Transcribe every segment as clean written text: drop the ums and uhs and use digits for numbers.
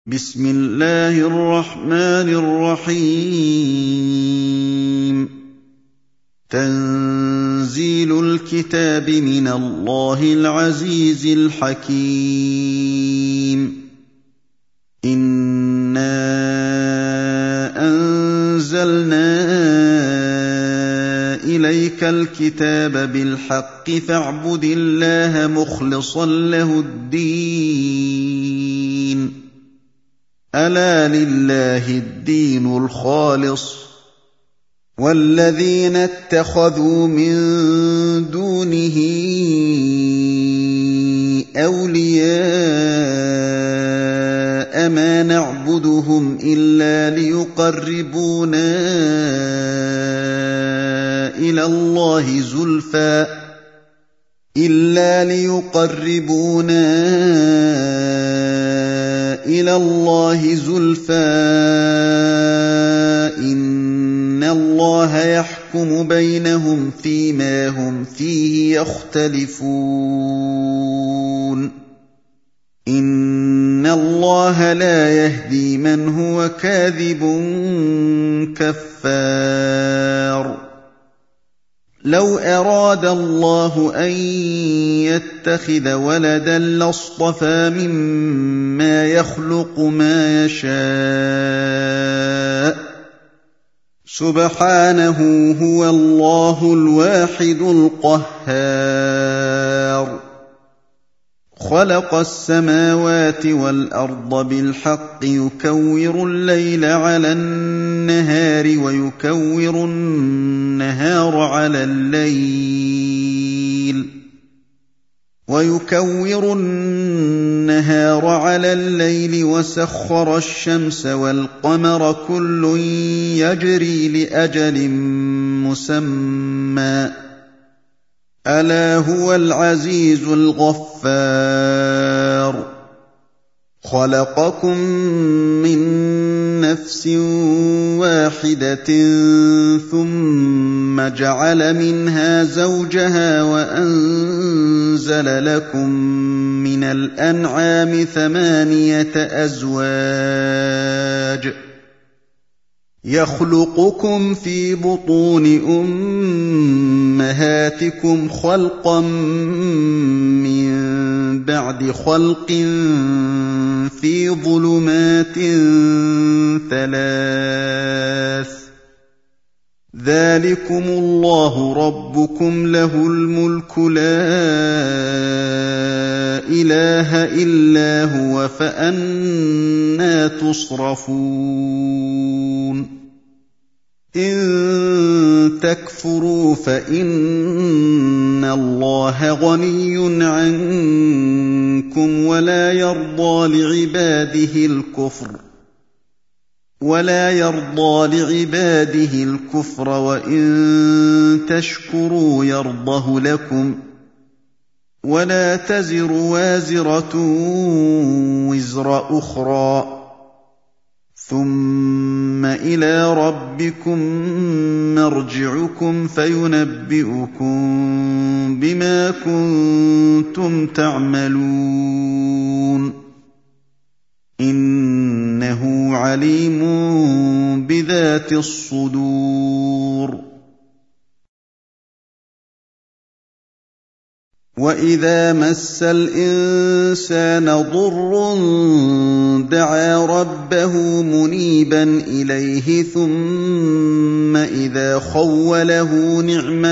بسم الله الرحمن الرحيم تنزيل الكتاب من الله العزيز الحكيم إنا أنزلنا إليك الكتاب بالحق فاعبد الله مخلصا له الدين ألا لله الدين الخالص والذين اتخذوا من دونه أولياء ما نعبدهم إلا ليقربونا إلى الله زلفى إن الله يحكم بينهم فيما هم فيه يختلفون إن الله لا يهدي من هو كاذب كفار لو أراد الله أن يتخذ ولدا لاصطفى مما يخلق ما يشاء سبحانه هو الله الواحد القهار خلق السماوات والأرض بالحق يكور الليل على النهار ويكور النهار على الليل وسخر الشمس والقمر كل يجري لأجل مسمى ألا هو العزيز الغفار خلقكم من نفس واحدة ثم جعل منها زوجها وأنزل لكم من الأنعام 8 أزواج يخلقكم في بطون أمهاتكم خلقا من بعد خلق في ظلمات 3 ذلكم الله ربكم له الملك لا إله إلا هو فأنى تصرفون إن تكفروا فإن الله غني عنكم ولا يرضى لعباده الكفر وإن تشكروا يرضه لكم ولا تزر وازرة وزر أخرى ثم إلى ربكم مرجعكم فينبئكم بما كنتم تعملون إنه عليم بذات الصدور وإذا مس الإنسان ضر دعا ربه منيبا إليه ثم إذا خوله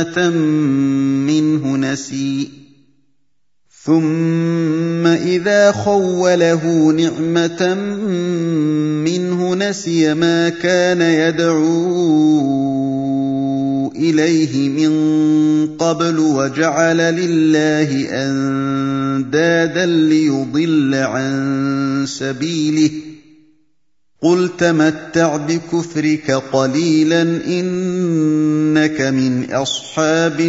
نعمة منه نسي ما كان يدعو إليه من قبل وجعل لله أندادا ليضل عن سبيله قل تمتع بكفرك قليلا إنك من أصحاب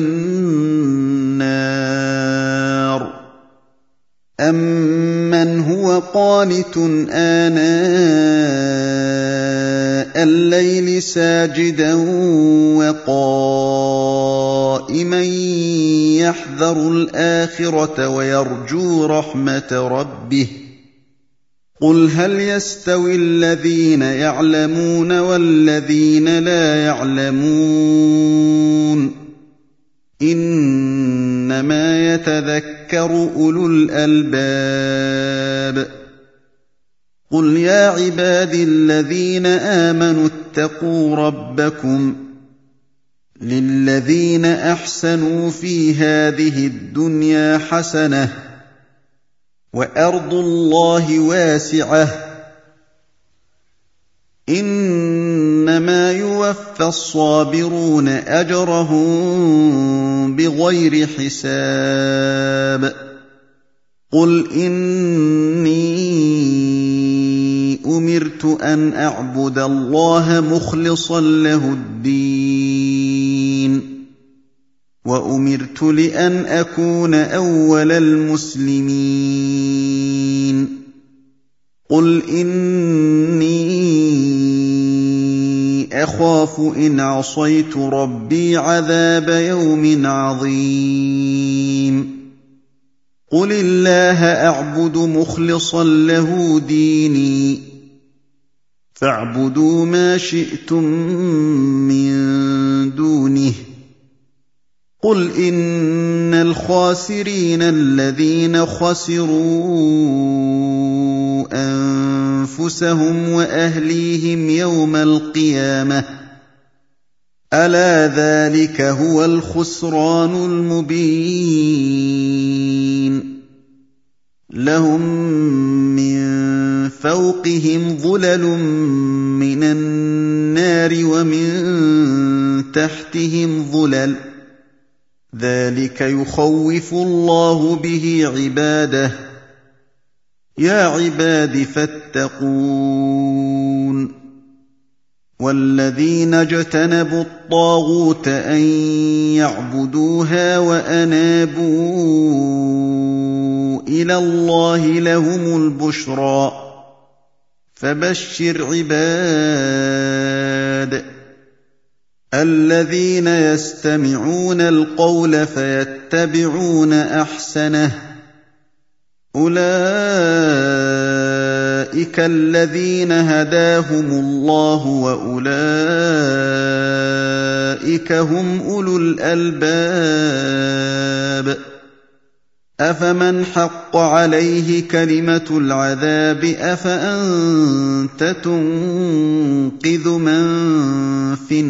النار أمن هو قانت آناء الليل ساجدا وقائما يحذر الآخرة ويرجو رحمة ربه قُلْ هَلْ يَسْتَوِي الَّذِينَ يَعْلَمُونَ وَالَّذِينَ لَا يَعْلَمُونَ إِنَّمَا يَتَذَكَّرُ أُولُو الْأَلْبَابِ قُلْ يَا عِبَادِي الَّذِينَ آمَنُوا اتَّقُوا رَبَّكُمْ لِلَّذِينَ أَحْسَنُوا فِي هَٰذِهِ الدُّنْيَا حَسَنَةٌ ۗ وَأَرْضُ اللَّهِ وَاسِعَةٌ ۗ إِنَّمَا يُوَفَّى الصَّابِرُونَ أَجْرَهُم بِغَيْرِ حِسَابٍ قُلْ إِنِّي أُمِرْتُ أَنْ أَعْبُدَ اللَّهَ مُخْلِصًا لَّهُ الدِّينَ وَأُمِرْتُ لِأَنْ أَكُونَ أَوَّلَ الْمُسْلِمِينَ قُلْ إِنِّي أَخَافُ إِنْ عَصَيْتُ رَبِّي عَذَابَ يَوْمٍ عَظِيمٍ قُلِ اللَّهَ أَعْبُدُ مُخْلِصًا لَّهُ دِينِي فَاعْبُدُوا مَا شِئْتُم مِّن دُونِهِ قُلْ إِنَّ الْخَاسِرِينَ الَّذِينَ خَسِرُوا أَنفُسَهُمْ وَأَهْلِيهِمْ يَوْمَ الْقِيَامَةِ ۗ أَلَا ذَٰلِكَ هُوَ الْخُسْرَانُ الْمُبِينُ لَهُم مِّن فَوْقِهِمْ ظُلَلٌ مِّنَ النَّارِ وَمِن تَحْتِهِمْ ظُلَلٌ ۚ ذَٰلِكَ يُخَوِّفُ اللَّهُ بِهِ عِبَادَهُ ۚ يَا عِبَادِ فَاتَّقُونِ وَالَّذِينَ اجْتَنَبُوا الطَّاغُوتَ أَن يَعْبُدُوهَا وَأَنَابُوا إِلَى اللَّهِ لَهُمُ الْبُشْرَىٰ فَبَشِّرْ عِبَادِ الَّذِينَ يَسْتَمِعُونَ الْقَوْلَ فَيَتَّبِعُونَ أَحْسَنَهُ ۚ أُولَٰئِكَ الَّذِينَ هَدَاهُمُ اللَّهُ ۖ وَأُولَٰئِكَ هُمْ أُولُو الْأَلْبَابِ أَفَمَنْ حَقَّ عَلَيْهِ كَلِمَةُ الْعَذَابِ أَفَأَنتَ تُنقِذُ مَن فِي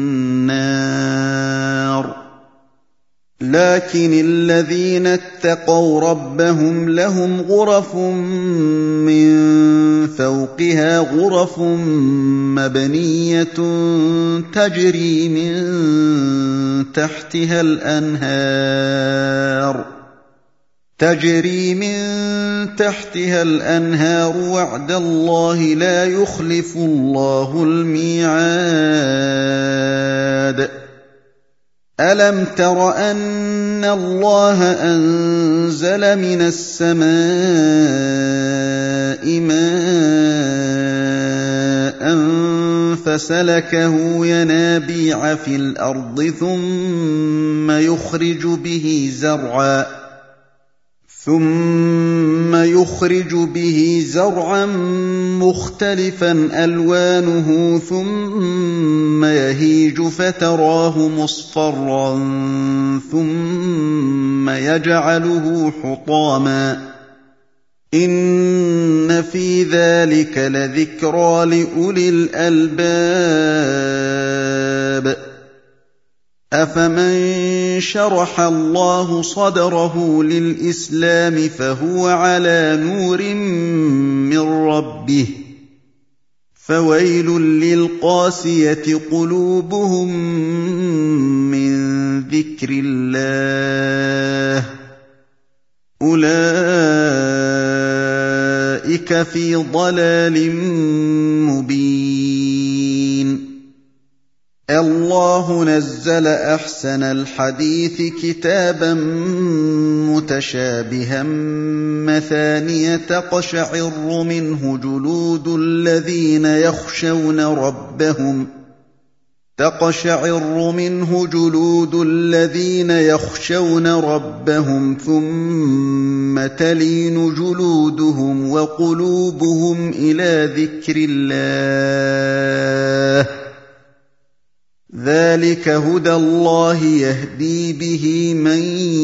النَّارِ لَٰكِنِ الَّذِينَ اتَّقَوْا رَبَّهُمْ لَهُمْ غُرَفٌ مِّن فَوْقِهَا غُرَفٌ مَّبْنِيَّةٌ تَجْرِي مِن تَحْتِهَا الْأَنْهَارُ ۖ وَعْدَ اللَّهِ ۖ لَا يُخْلِفُ اللَّهُ الْمِيعَادَ أَلَمْ تَرَ أَنَّ اللَّهَ أَنزَلَ مِنَ السَّمَاءِ مَاءً فَسَلَكَهُ يَنَابِيعَ فِي الْأَرْضِ ثُمَّ يُخْرِجُ بِهِ زَرْعًا مُّخْتَلِفًا أَلْوَانُهُ ثُمَّ يَهِيجُ فَتَرَاهُ مُصْفَرًّا ثُمَّ يَجْعَلُهُ حُطَامًا ۚ إِنَّ فِي ذَٰلِكَ لَذِكْرَىٰ لِأُولِي الْأَلْبَابِ أَفَمَن شَرَحَ اللَّهُ صَدْرَهُ لِلْإِسْلَامِ فَهُوَ عَلَىٰ نُورٍ مِّن رَّبِّهِ فَوَيْلٌ لِّلْقَاسِيَةِ قُلُوبُهُم مِّن ذِكْرِ اللَّهِ ۚ أُولَٰئِكَ فِي ضَلَالٍ مُّبِينٍ اللَّهُ نَزَّلَ أَحْسَنَ الْحَدِيثِ كِتَابًا مُّتَشَابِهًا مَّثَانِيَ تَقْشَعِرُّ مِنْهُ جُلُودُ الَّذِينَ يَخْشَوْنَ رَبَّهُمْ تقشعر منه جلود الذين يخشون ربهم ثم تلين جلودهم وقلوبهم إلى ذكر الله ذلك هدى الله يهدي به من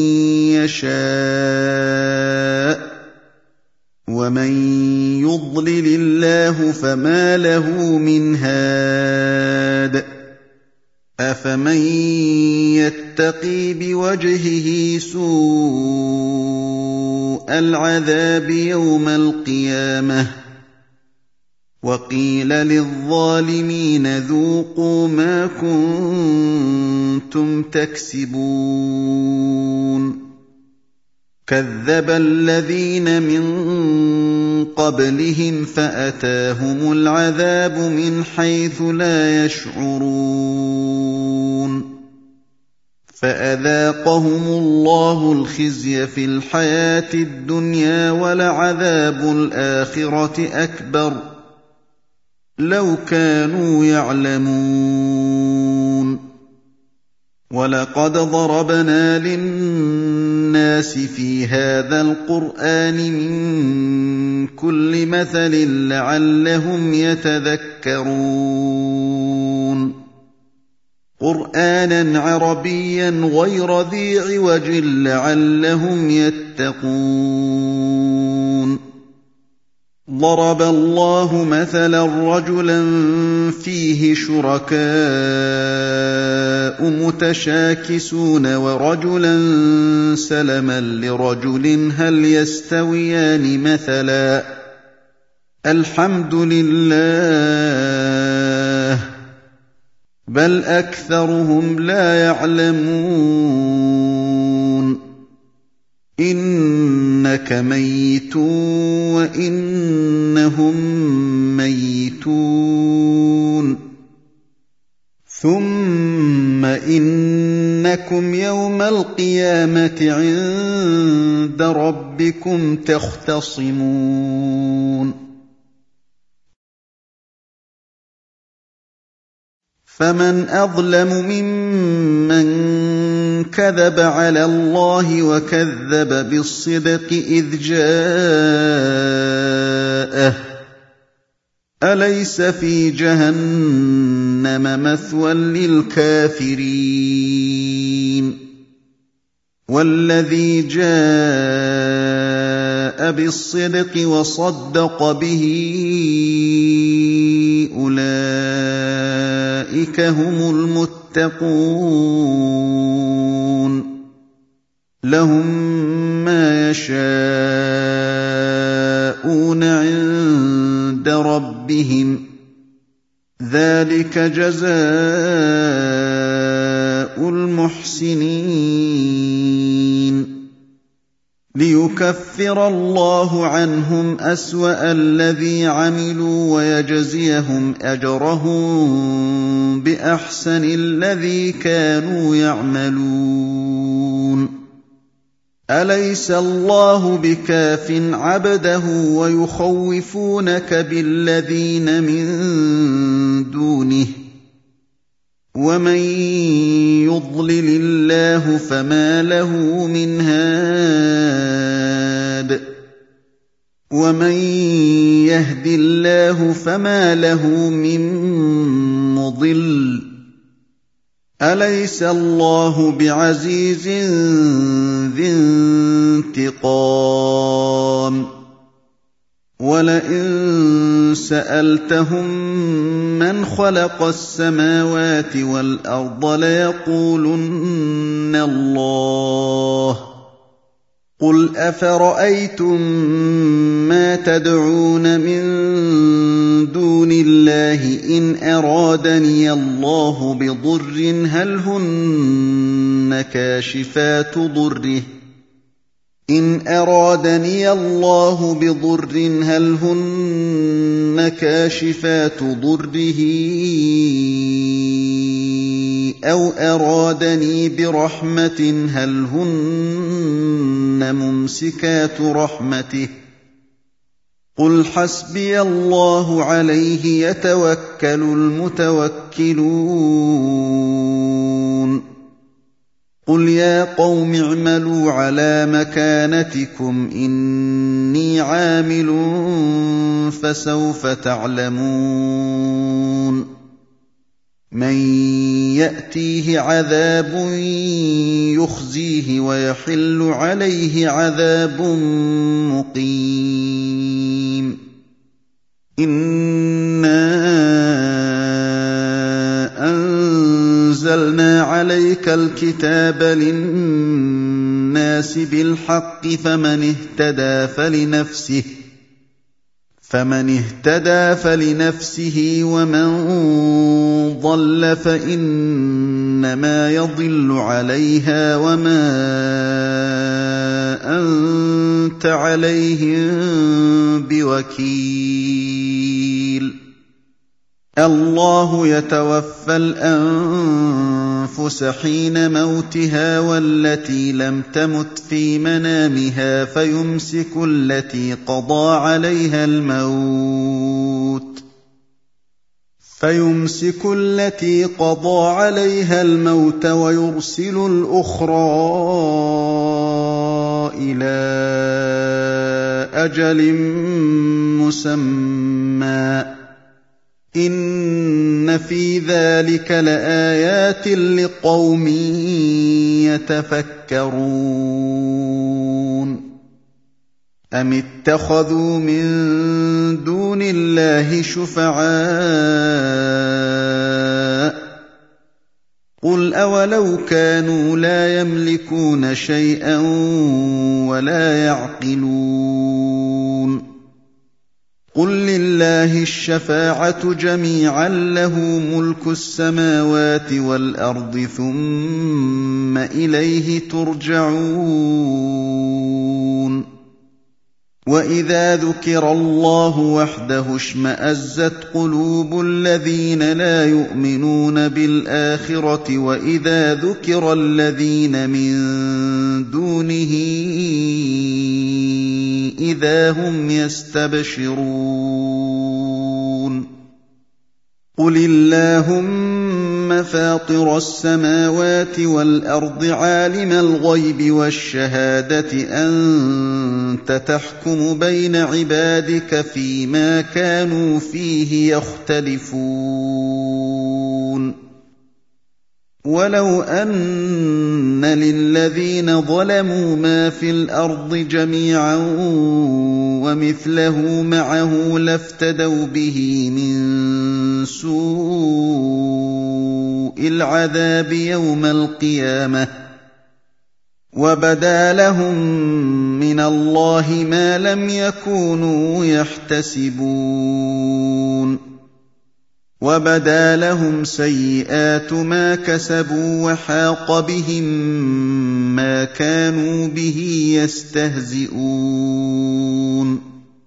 يشاء ومن يضلل الله فما له من هاد أفمن يتقي بوجهه سوء العذاب يوم القيامة وقيل للظالمين ذوقوا ما كنتم تكسبون كذب الذين من قبلهم فأتاهم العذاب من حيث لا يشعرون فأذاقهم الله الخزي في الحياة الدنيا ولعذاب الآخرة أكبر لو كانوا يعلمون ولقد ضربنا للناس في هذا القرآن من كل مثل لعلهم يتذكرون قرآنا عربيا غير ذي عوج لعلهم يتقون ضرب الله مثلا رجلا فيه شركاء متشاكسون ورجلا سلما لرجل هل يستويان مثلا الحمد لله بل أكثرهم لا يعلمون إنك ميت وإنهم ميتون ثم إنكم يوم القيامة عند ربكم تختصمون فمن أظلم ممن كذب على الله وكذب بالصدق إذ جاءه أليس في جهنم مثوى للكافرين والذي جاء بالصدق وصدق به أولئك هم المتقون لهم ما يشاءون عند ربهم ذلك جزاء المحسنين ليكفر الله عنهم أسوأ الذي عملوا ويجزيهم أجرهم بأحسن الذي كانوا يعملون أليس الله بكاف عبده ويخوفونك بالذين من دونه ومن يضلل الله فما له من هاد ومن يهد الله فما له من مضل أليس الله بعزيز ذي انتقام ولئن سألتهم من خلق السماوات والأرض ليقولن الله قل أفرأيتم ما تدعون من دون الله إن أرادني الله بضر هل هن كاشفات ضره إن أرادني الله بضر هل هن كاشفات ضره أو أرادني برحمة هل هن ممسكات رحمته قُلْ حَسْبِيَ اللَّهُ عَلَيْهِ يَتَوَكَّلُ الْمُتَوَكِّلُونَ قُلْ يَا قَوْمِ اعْمَلُوا عَلَىٰ مَكَانَتِكُمْ إِنِّي عَامِلٌ فَسَوْفَ تَعْلَمُونَ مَن يَأْتِيهِ عَذَابٌ يُخْزِيهِ وَيَحِلُّ عَلَيْهِ عَذَابٌ مُّقِيمٌ إِنَّا أَنزَلْنَا عَلَيْكَ الْكِتَابَ لِلنَّاسِ بِالْحَقِّ فمن اهتدى فلنفسه ومن ضل فإنما يضل عليها وما أنت عليهم بوكيل الله يتوفى الأنفس حين موتها والتي لم تمت في منامها فيمسك التي قضى عليها الموت ويرسل الأخرى إلى أجل مسمى إن في ذلك لآيات لقوم يتفكرون أم اتخذوا من دون الله شفعاء قل أولو كانوا لا يملكون شيئا ولا يعقلون قل لله الشفاعة جميعا له ملك السماوات والأرض ثم إليه ترجعون وإذا ذكر الله وحده اشمأزت قلوب الذين لا يؤمنون بالآخرة وإذا ذكر الذين من دونه إذا هم يستبشرون قل اللهم فاطر السماوات والأرض عالم الغيب والشهادة أنت تحكم بين عبادك فيما كانوا فيه يختلفون ولو أن للذين ظلموا ما في الأرض جميعا ومثله معه لافتدوا به من سوء العذاب يوم القيامة وبدا لهم من الله ما لم يكونوا يحتسبون وبدا لهم سيئات ما كسبوا وحاق بهم ما كانوا به يستهزئون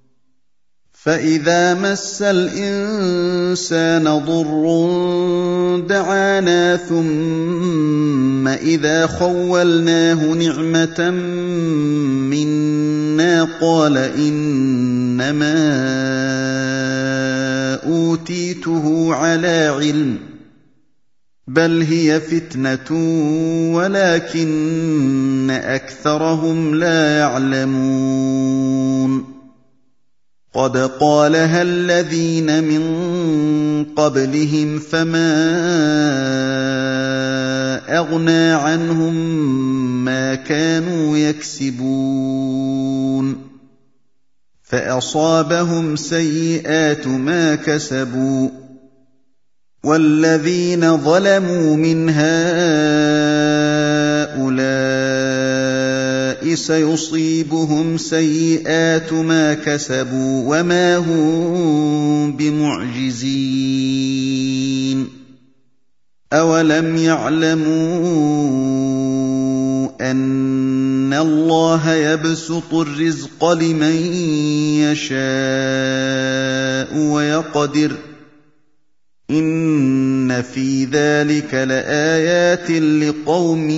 فإذا مس الإنسان ضر دعانا ثم إذا خولناه نعمة منا قال إنما أوتيته على علم بل هي فتنة ولكن أكثرهم لا يعلمون قد قالها الذين من قبلهم فما أغنى عنهم ما كانوا يكسبون فأصابهم سيئات ما كسبوا والذين ظلموا من هؤلاء سيصيبهم سيئات ما كسبوا وما هم بمعجزين أولم يعلموا أن الله يبسط الرزق لمن يشاء ويقدر إن في ذلك لآيات لقوم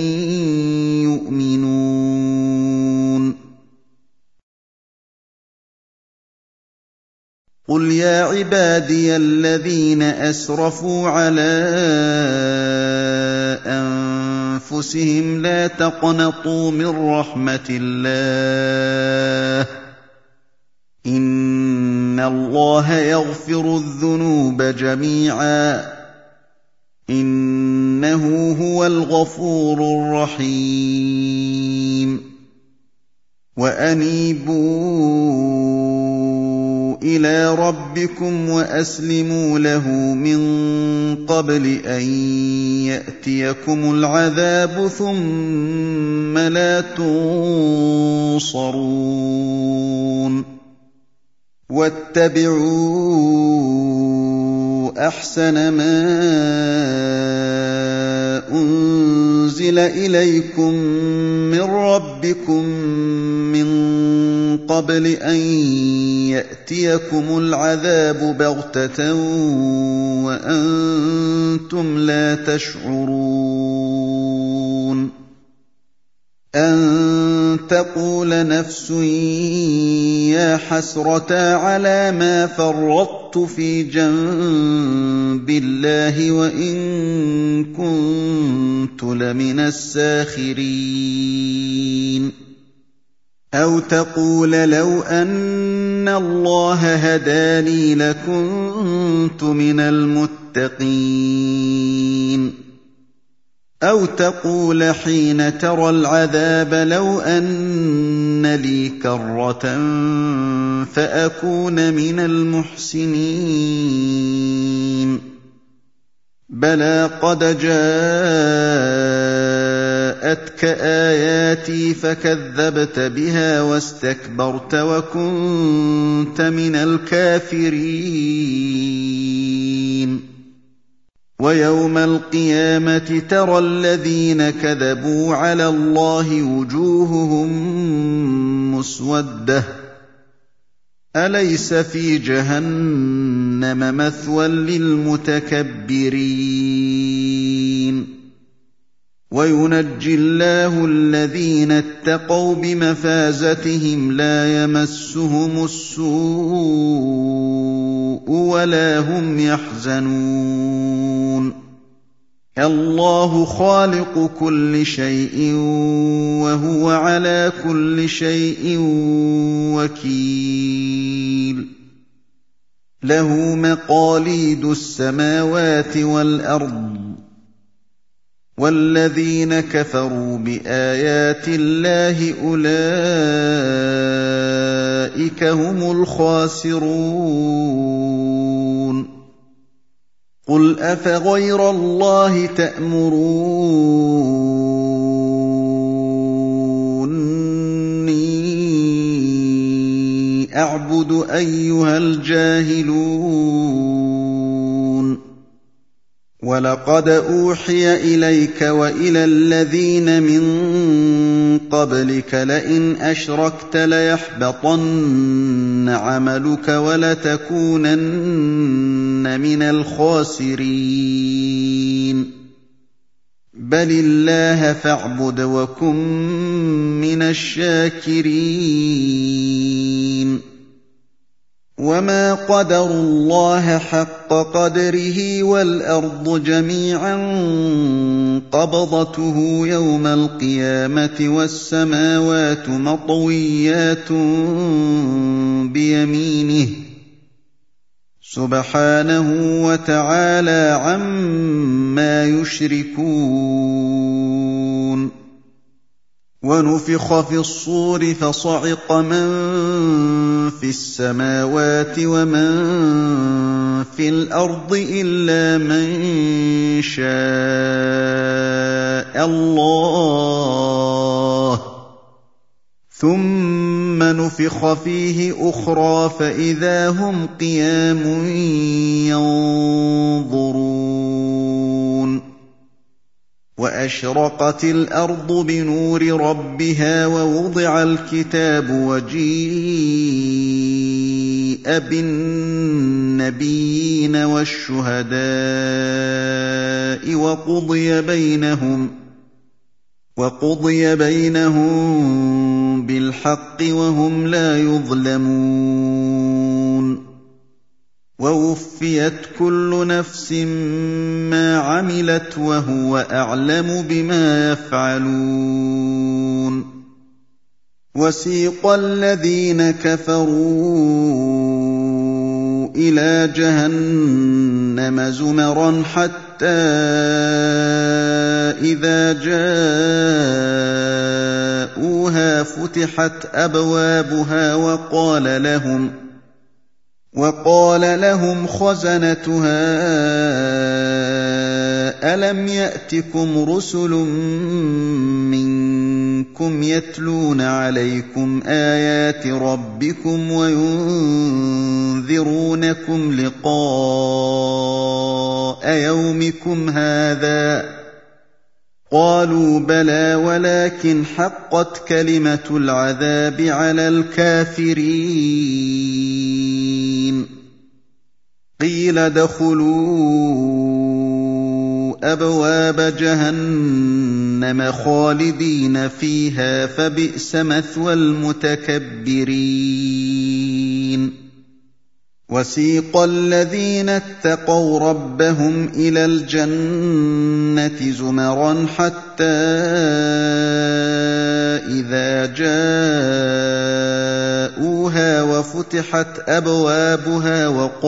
يؤمنون قُلْ يَا عِبَادِيَ الَّذِينَ أَسْرَفُوا عَلَىٰ أَنفُسِهِمْ لَا تَقْنَطُوا مِن رَّحْمَةِ اللَّهِ ۚ إِنَّ اللَّهَ يَغْفِرُ الذُّنُوبَ جَمِيعًا ۚ إِنَّهُ هُوَ الْغَفُورُ الرَّحِيمُ وَأَنِيبُوا إِلَىٰ رَبِّكُمْ وَأَسْلِمُوا لَهُ مِن قَبْلِ أَن يَأْتِيَكُمُ الْعَذَابُ ثُمَّ لَا تُنصَرُونَ وَاتَّبِعُوا أَحْسَنَ مَا أُنزِلَ إِلَيْكُم مِّن رَّبِّكُم مِّن قَبْلِ أَن يَأْتِيَكُمُ الْعَذَابُ بَغْتَةً وَأَنتُمْ لَا تَشْعُرُونَ أَن تَقُولَ نَفْسٌ يَا حَسْرَتَا عَلَىٰ مَا فَرَّطتُ فِي جَنبِ اللَّهِ وَإِن كُنتُ لَمِنَ السَّاخِرِينَ أَوْ تَقُولَ لَوْ أَنَّ اللَّهَ هَدَانِي لَكُنتُ مِنَ الْمُتَّقِينَ أَوْ تَقُولَ حِينَ تَرَى الْعَذَابَ لَوْ أَنَّ لِي كَرَّةً فَأَكُونَ مِنَ الْمُحْسِنِينَ بَلَىٰ قَدْ جَاءَتْكَ آيَاتِي فَكَذَّبْتَ بِهَا وَاسْتَكْبَرْتَ وَكُنتَ مِنَ الْكَافِرِينَ وَيَوْمَ الْقِيَامَةِ تَرَى الَّذِينَ كَذَبُوا عَلَى اللَّهِ وُجُوهُهُم مُّسْوَدَّةٌ أَلَيْسَ فِي جَهَنَّمَ مَثْوًى لِّلْمُتَكَبِّرِينَ وَيُنَجِّي اللَّهُ الَّذِينَ اتَّقَوْا بِمَفَازَتِهِمْ لَا يَمَسُّهُمُ السُّوءُ وَلَا هُمْ يَحْزَنُونَ اللَّهُ خَالِقُ كُلِّ شَيْءٍ وَهُوَ عَلَىٰ كُلِّ شَيْءٍ وَكِيلٌ لَّهُ مَقَالِيدُ السَّمَاوَاتِ وَالْأَرْضِ وَالَّذِينَ كَفَرُوا بِآيَاتِ اللَّهِ أُولَٰئِكَ هُمُ الْخَاسِرُونَ قُلْ أَفَغَيْرَ اللَّهِ تَأْمُرُونِّي أَعْبُدُ أَيُّهَا الْجَاهِلُونَ وَلَقَدْ أُوحِيَ إِلَيْكَ وَإِلَى الَّذِينَ مِن قَبْلِكَ لَئِنْ أَشْرَكْتَ لَيَحْبَطَنَّ عَمَلُكَ وَلَتَكُونَنَّ مِنَ الْخَاسِرِينَ بَلِ اللَّهَ فَاعْبُدْ وَكُن مِّنَ الشَّاكِرِينَ وَمَا قَدَرُوا اللَّهَ حَقَّ قَدْرِهِ وَالْأَرْضُ جَمِيعًا قَبْضَتُهُ يَوْمَ الْقِيَامَةِ وَالسَّمَاوَاتُ مَطْوِيَّاتٌ بِيَمِينِهِ سُبْحَانَهُ وَتَعَالَىٰ عَمَّا يُشْرِكُونَ وَنُفِخَ فِي الصُّورِ فَصَعِقَ مَن فِي السَّمَاوَاتِ وَمَن فِي الْأَرْضِ إِلَّا مَن شَاءَ اللَّهُ ثُمَّ نُفِخَ فِيهِ أُخْرَىٰ فَإِذَا هُمْ قِيَامٌ يَنظُرُونَ وَأَشْرَقَتِ الْأَرْضُ بِنُورِ رَبِّهَا وَوُضِعَ الْكِتَابُ وَجِيءَ بِالنَّبِيِّينَ وَالشُّهَدَاءِ وَقُضِيَ بَيْنَهُم بِالْحَقِّ وَهُمْ لَا يُظْلَمُونَ ووفيت كل نفس ما عملت وهو أعلم بما يفعلون وسيق الذين كفروا إلى جهنم زمرا حتى إذا جاءوها فتحت أبوابها وقال لهم خزنتها ألم يأتكم رسل منكم يتلون عليكم آيات ربكم وينذرونكم لقاء يومكم هذا قالوا بلى ولكن حقت كلمة العذاب على الكافرين قيل ادخلوا أبواب جهنم خالدين فيها فبئس مثوى المتكبرين وسيق الذين اتقوا ربهم إلى الجنة زمرا حتى إذا جاءوها وفتحت أبوابها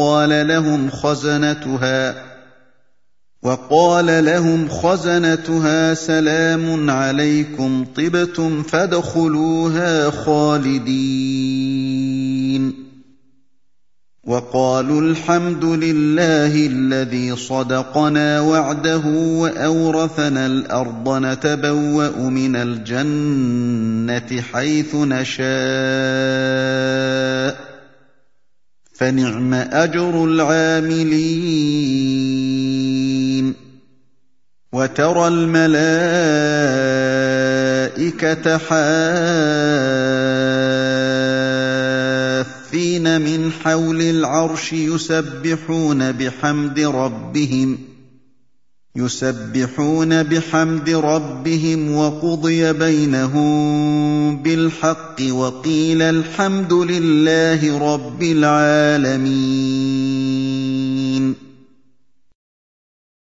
وقال لهم خزنتها سلام عليكم طبتم فادخلوها خالدين وقالوا الحمد لله الذي صدقنا وعده وأورثنا الأرض نتبوأ من الجنة حيث نشاء فنعم أجر العاملين وترى الملائكة حافين من حول العرش يسبحون بحمد ربهم وقضي بينهم بالحق وقيل الحمد لله رب العالمين